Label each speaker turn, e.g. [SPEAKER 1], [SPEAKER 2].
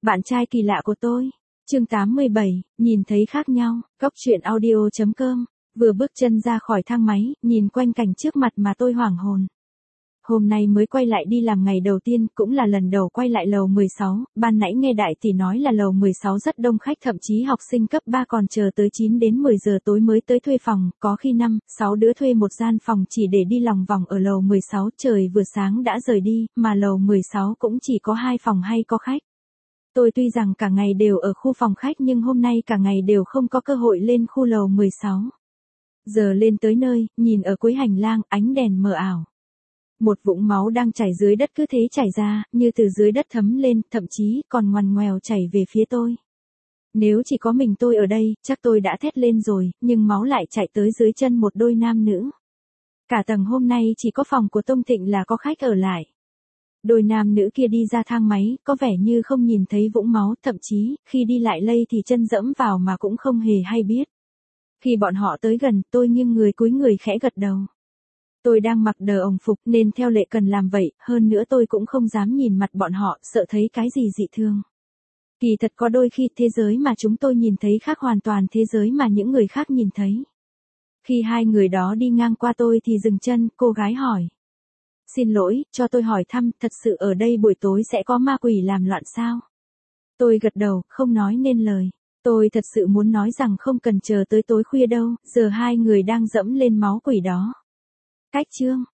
[SPEAKER 1] Bạn trai kỳ lạ của tôi. Chương 87, nhìn thấy khác nhau. Cóc truyện audio.com. Vừa bước chân ra khỏi thang máy, nhìn quanh cảnh trước mặt mà tôi hoảng hồn. Hôm nay mới quay lại đi làm ngày đầu tiên, cũng là lần đầu quay lại lầu 16, ban nãy nghe đại tỷ nói là lầu 16 rất đông khách, thậm chí học sinh cấp 3 còn chờ tới 9 đến 10 giờ tối mới tới thuê phòng, có khi 5, 6 đứa thuê một gian phòng chỉ để đi lòng vòng ở lầu 16, trời vừa sáng đã rời đi, mà lầu 16 cũng chỉ có 2 phòng hay có khách. Tôi tuy rằng cả ngày đều ở khu phòng khách nhưng hôm nay cả ngày đều không có cơ hội lên khu lầu 16. Giờ lên tới nơi, nhìn ở cuối hành lang, ánh đèn mờ ảo. Một vũng máu đang chảy dưới đất cứ thế chảy ra, như từ dưới đất thấm lên, thậm chí còn ngoằn ngoèo chảy về phía tôi. Nếu chỉ có mình tôi ở đây, chắc tôi đã thét lên rồi, nhưng máu lại chạy tới dưới chân một đôi nam nữ. Cả tầng hôm nay chỉ có phòng của Tông Thịnh là có khách ở lại. Đôi nam nữ kia đi ra thang máy, có vẻ như không nhìn thấy vũng máu, thậm chí, khi đi lại lây thì chân dẫm vào mà cũng không hề hay biết. Khi bọn họ tới gần, tôi nghiêng người cúi người khẽ gật đầu. Tôi đang mặc đờ ồng phục nên theo lệ cần làm vậy, hơn nữa tôi cũng không dám nhìn mặt bọn họ, sợ thấy cái gì dị thường. Kỳ thật có đôi khi thế giới mà chúng tôi nhìn thấy khác hoàn toàn thế giới mà những người khác nhìn thấy. Khi hai người đó đi ngang qua tôi thì dừng chân, cô gái hỏi. Xin lỗi, cho tôi hỏi thăm, thật sự ở đây buổi tối sẽ có ma quỷ làm loạn sao? Tôi gật đầu, không nói nên lời. Tôi thật sự muốn nói rằng không cần chờ tới tối khuya đâu, giờ hai người đang dẫm lên máu quỷ đó. Cách chương